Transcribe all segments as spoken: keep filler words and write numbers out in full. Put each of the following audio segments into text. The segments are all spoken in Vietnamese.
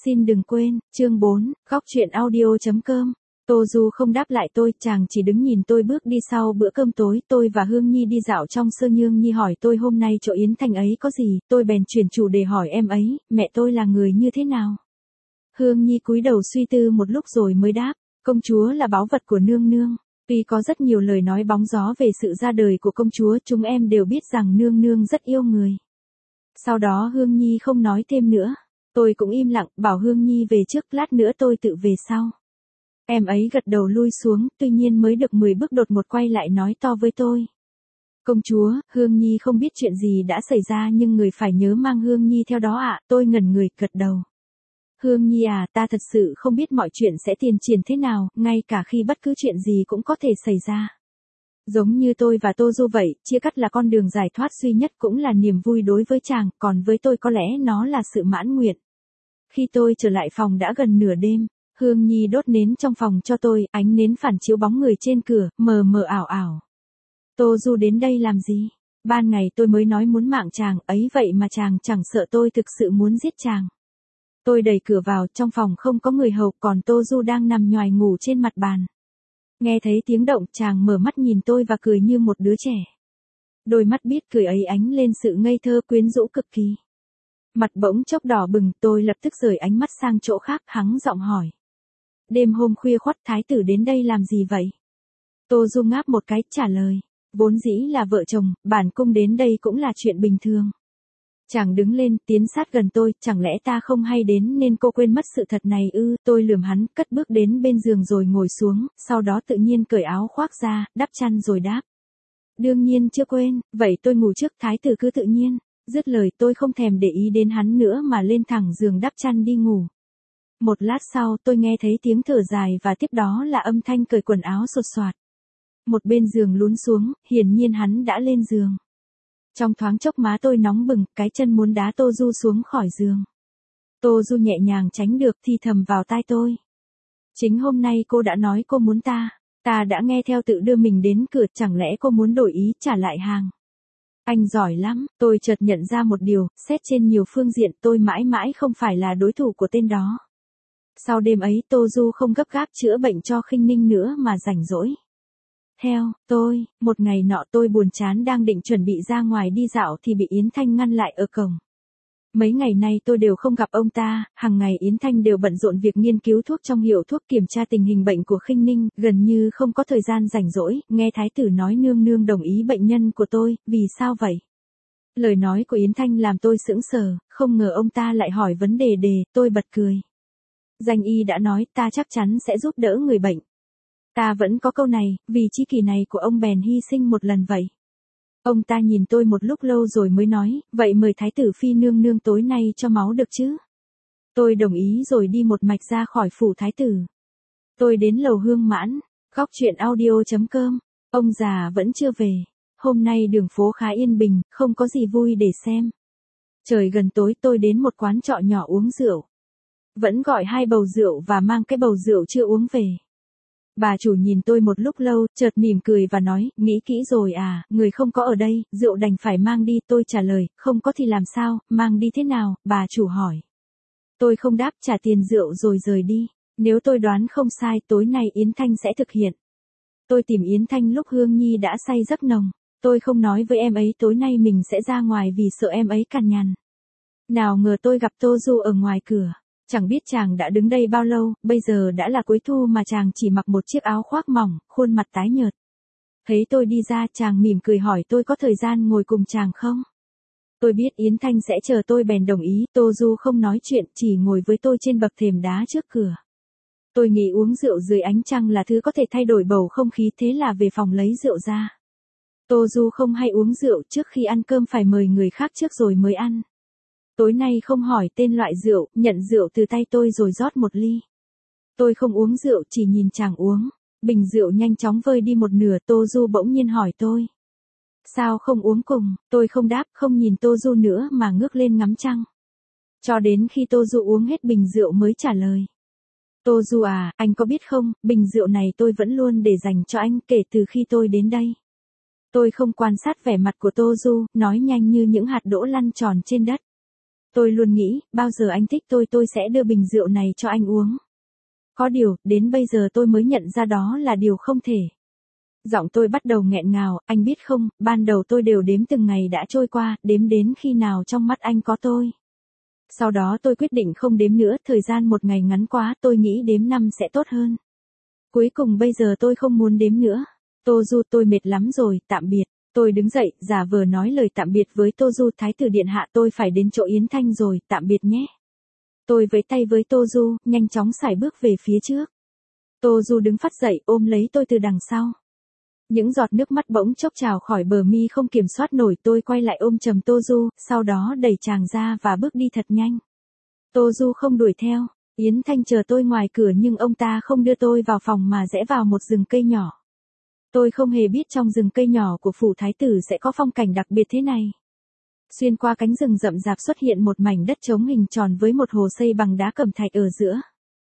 Xin đừng quên, chương bốn, góc chuyện audio.com. Tô Du không đáp lại tôi, chàng chỉ đứng nhìn tôi bước đi. Sau bữa cơm tối, tôi và Hương Nhi đi dạo trong Sơ Nhương. Nhi hỏi tôi hôm nay chỗ Yến Thanh ấy có gì, tôi bèn chuyển chủ đề hỏi em ấy, mẹ tôi là người như thế nào. Hương Nhi cúi đầu suy tư một lúc rồi mới đáp, công chúa là báu vật của nương nương. Tuy có rất nhiều lời nói bóng gió về sự ra đời của công chúa, chúng em đều biết rằng nương nương rất yêu người. Sau đó Hương Nhi không nói thêm nữa. Tôi cũng im lặng, bảo Hương Nhi về trước, lát nữa tôi tự về sau. Em ấy gật đầu lui xuống, tuy nhiên mới được mười bước đột một quay lại nói to với tôi. Công chúa, Hương Nhi không biết chuyện gì đã xảy ra nhưng người phải nhớ mang Hương Nhi theo đó ạ. Tôi ngẩn người, gật đầu. Hương Nhi à, ta thật sự không biết mọi chuyện sẽ tiến triển thế nào, ngay cả khi bất cứ chuyện gì cũng có thể xảy ra. Giống như tôi và Tô Du vậy, chia cắt là con đường giải thoát duy nhất, cũng là niềm vui đối với chàng, còn với tôi có lẽ nó là sự mãn nguyện. Khi tôi trở lại phòng đã gần nửa đêm, Hương Nhi đốt nến trong phòng cho tôi, ánh nến phản chiếu bóng người trên cửa, mờ mờ ảo ảo. Tô Du đến đây làm gì? Ban ngày tôi mới nói muốn mạng chàng, ấy vậy mà chàng chẳng sợ tôi thực sự muốn giết chàng. Tôi đẩy cửa vào, trong phòng không có người hầu, còn Tô Du đang nằm nhoài ngủ trên mặt bàn. Nghe thấy tiếng động, chàng mở mắt nhìn tôi và cười như một đứa trẻ. Đôi mắt biết cười ấy ánh lên sự ngây thơ quyến rũ cực kỳ. Mặt bỗng chốc đỏ bừng, tôi lập tức rời ánh mắt sang chỗ khác, hắng giọng hỏi. Đêm hôm khuya khoắt thái tử đến đây làm gì vậy? Tô Du ngáp một cái, trả lời. Vốn dĩ là vợ chồng, bản cung đến đây cũng là chuyện bình thường. Chàng đứng lên, tiến sát gần tôi, chẳng lẽ ta không hay đến nên cô quên mất sự thật này ư? Tôi lườm hắn, cất bước đến bên giường rồi ngồi xuống, sau đó tự nhiên cởi áo khoác ra, đắp chăn rồi đáp. Đương nhiên chưa quên, vậy tôi ngủ trước, thái tử cứ tự nhiên. Dứt lời tôi không thèm để ý đến hắn nữa mà lên thẳng giường đắp chăn đi ngủ. Một lát sau tôi nghe thấy tiếng thở dài và tiếp đó là âm thanh cởi quần áo sột soạt. Một bên giường lún xuống, hiển nhiên hắn đã lên giường. Trong thoáng chốc má tôi nóng bừng, cái chân muốn đá Tô Du xuống khỏi giường. Tô Du nhẹ nhàng tránh được, thì thầm vào tai tôi. Chính hôm nay cô đã nói cô muốn ta, ta đã nghe theo tự đưa mình đến cửa, chẳng lẽ cô muốn đổi ý trả lại hàng. Anh giỏi lắm, tôi chợt nhận ra một điều, xét trên nhiều phương diện tôi mãi mãi không phải là đối thủ của tên đó. Sau đêm ấy Tô Du không gấp gáp chữa bệnh cho Khinh Ninh nữa mà rảnh rỗi. Theo tôi, một ngày nọ tôi buồn chán đang định chuẩn bị ra ngoài đi dạo thì bị Yến Thanh ngăn lại ở cổng. Mấy ngày nay tôi đều không gặp ông ta, hàng ngày Yến Thanh đều bận rộn việc nghiên cứu thuốc trong hiệu thuốc, kiểm tra tình hình bệnh của Khinh Ninh, gần như không có thời gian rảnh rỗi. Nghe thái tử nói nương nương đồng ý bệnh nhân của tôi, vì sao vậy? Lời nói của Yến Thanh làm tôi sững sờ, không ngờ ông ta lại hỏi vấn đề đề, tôi bật cười. Danh y đã nói ta chắc chắn sẽ giúp đỡ người bệnh. Ta vẫn có câu này, vì chi kỷ này của ông bèn hy sinh một lần vậy. Ông ta nhìn tôi một lúc lâu rồi mới nói, vậy mời thái tử phi nương nương tối nay cho máu được chứ? Tôi đồng ý rồi đi một mạch ra khỏi phủ thái tử. Tôi đến lầu Hương Mãn, góc chuyện audio.com, ông già vẫn chưa về. Hôm nay đường phố khá yên bình, không có gì vui để xem. Trời gần tối tôi đến một quán trọ nhỏ uống rượu. Vẫn gọi hai bầu rượu và mang cái bầu rượu chưa uống về. Bà chủ nhìn tôi một lúc lâu, chợt mỉm cười và nói, nghĩ kỹ rồi à, người không có ở đây, rượu đành phải mang đi. Tôi trả lời, không có thì làm sao, mang đi thế nào, bà chủ hỏi. Tôi không đáp, trả tiền rượu rồi rời đi. Nếu tôi đoán không sai, tối nay Yến Thanh sẽ thực hiện. Tôi tìm Yến Thanh lúc Hương Nhi đã say giấc nồng. Tôi không nói với em ấy tối nay mình sẽ ra ngoài vì sợ em ấy cằn nhằn. Nào ngờ tôi gặp Tô Du ở ngoài cửa. Chẳng biết chàng đã đứng đây bao lâu, bây giờ đã là cuối thu mà chàng chỉ mặc một chiếc áo khoác mỏng, khuôn mặt tái nhợt. Thấy tôi đi ra, chàng mỉm cười hỏi tôi có thời gian ngồi cùng chàng không? Tôi biết Yến Thanh sẽ chờ tôi bèn đồng ý. Tô Du không nói chuyện, chỉ ngồi với tôi trên bậc thềm đá trước cửa. Tôi nghĩ uống rượu dưới ánh trăng là thứ có thể thay đổi bầu không khí, thế là về phòng lấy rượu ra. Tô Du không hay uống rượu, trước khi ăn cơm phải mời người khác trước rồi mới ăn. Tối nay không hỏi tên loại rượu, nhận rượu từ tay tôi rồi rót một ly. Tôi không uống rượu, chỉ nhìn chàng uống. Bình rượu nhanh chóng vơi đi một nửa. Tô Du bỗng nhiên hỏi tôi. Sao không uống cùng? Tôi không đáp, không nhìn Tô Du nữa mà ngước lên ngắm trăng. Cho đến khi Tô Du uống hết bình rượu mới trả lời. Tô Du à, anh có biết không, bình rượu này tôi vẫn luôn để dành cho anh kể từ khi tôi đến đây. Tôi không quan sát vẻ mặt của Tô Du, nói nhanh như những hạt đỗ lăn tròn trên đất. Tôi luôn nghĩ, bao giờ anh thích tôi tôi sẽ đưa bình rượu này cho anh uống. Có điều, đến bây giờ tôi mới nhận ra đó là điều không thể. Giọng tôi bắt đầu nghẹn ngào, anh biết không, ban đầu tôi đều đếm từng ngày đã trôi qua, đếm đến khi nào trong mắt anh có tôi. Sau đó tôi quyết định không đếm nữa, thời gian một ngày ngắn quá, tôi nghĩ đếm năm sẽ tốt hơn. Cuối cùng bây giờ tôi không muốn đếm nữa. Tô Du, tôi mệt lắm rồi, tạm biệt. Tôi đứng dậy, giả vờ nói lời tạm biệt với Tô Du, thái tử điện hạ, tôi phải đến chỗ Yến Thanh rồi, tạm biệt nhé. Tôi vẫy tay với Tô Du, nhanh chóng sải bước về phía trước. Tô Du đứng phắt dậy, ôm lấy tôi từ đằng sau. Những giọt nước mắt bỗng chốc trào khỏi bờ mi không kiểm soát nổi, tôi quay lại ôm chầm Tô Du, sau đó đẩy chàng ra và bước đi thật nhanh. Tô Du không đuổi theo, Yến Thanh chờ tôi ngoài cửa nhưng ông ta không đưa tôi vào phòng mà rẽ vào một rừng cây nhỏ. Tôi không hề biết trong rừng cây nhỏ của phủ thái tử sẽ có phong cảnh đặc biệt thế này. Xuyên qua cánh rừng rậm rạp xuất hiện một mảnh đất trống hình tròn với một hồ xây bằng đá cẩm thạch ở giữa.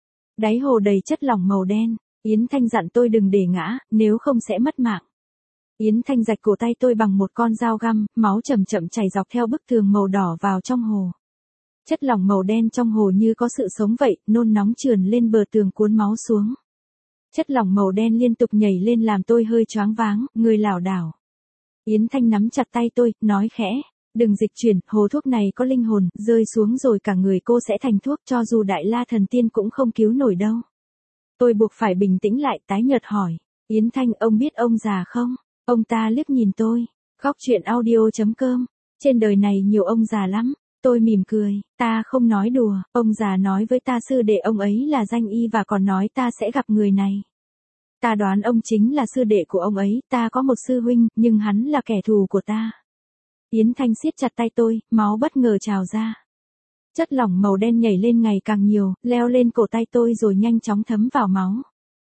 Đáy hồ đầy chất lỏng màu đen, Yến Thanh dặn tôi đừng để ngã, nếu không sẽ mất mạng. Yến Thanh rạch cổ tay tôi bằng một con dao găm, máu chậm chậm chảy dọc theo bức tường màu đỏ vào trong hồ. Chất lỏng màu đen trong hồ như có sự sống vậy, nôn nóng trườn lên bờ tường cuốn máu xuống. Chất lỏng màu đen liên tục nhảy lên làm tôi hơi choáng váng, người lảo đảo. Yến Thanh nắm chặt tay tôi, nói khẽ, đừng dịch chuyển, hồ thuốc này có linh hồn, rơi xuống rồi cả người cô sẽ thành thuốc, cho dù đại la thần tiên cũng không cứu nổi đâu. Tôi buộc phải bình tĩnh lại, tái nhợt hỏi, Yến Thanh, ông biết ông già không? Ông ta liếc nhìn tôi, góc chuyện audio chấm com, trên đời này nhiều ông già lắm. Tôi mỉm cười, ta không nói đùa, ông già nói với ta sư đệ ông ấy là danh y và còn nói ta sẽ gặp người này. Ta đoán ông chính là sư đệ của ông ấy, ta có một sư huynh, nhưng hắn là kẻ thù của ta. Yến Thanh siết chặt tay tôi, máu bất ngờ trào ra. Chất lỏng màu đen nhảy lên ngày càng nhiều, leo lên cổ tay tôi rồi nhanh chóng thấm vào máu.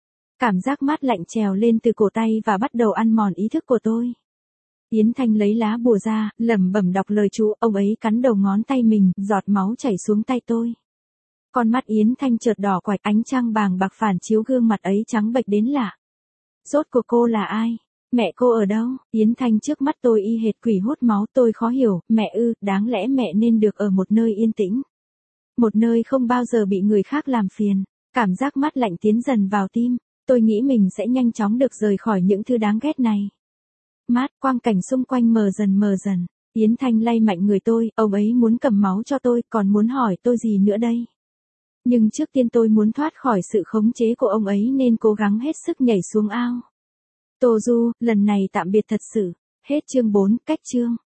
Cảm giác mát lạnh trèo lên từ cổ tay và bắt đầu ăn mòn ý thức của tôi. Yến Thanh lấy lá bùa ra, lẩm bẩm đọc lời chú, ông ấy cắn đầu ngón tay mình, giọt máu chảy xuống tay tôi. Con mắt Yến Thanh chợt đỏ quạch, ánh trăng bàng bạc phản chiếu gương mặt ấy trắng bệch đến lạ. Rốt cuộc cô là ai? Mẹ cô ở đâu? Yến Thanh trước mắt tôi y hệt quỷ hút máu, tôi khó hiểu, mẹ ư, đáng lẽ mẹ nên được ở một nơi yên tĩnh. Một nơi không bao giờ bị người khác làm phiền. Cảm giác mát lạnh tiến dần vào tim, tôi nghĩ mình sẽ nhanh chóng được rời khỏi những thứ đáng ghét này. Mát, quang cảnh xung quanh mờ dần mờ dần. Yến Thanh lay mạnh người tôi, ông ấy muốn cầm máu cho tôi, còn muốn hỏi tôi gì nữa đây? Nhưng trước tiên tôi muốn thoát khỏi sự khống chế của ông ấy nên cố gắng hết sức nhảy xuống ao. Tô Du, lần này tạm biệt thật sự. Hết chương bốn, cách chương.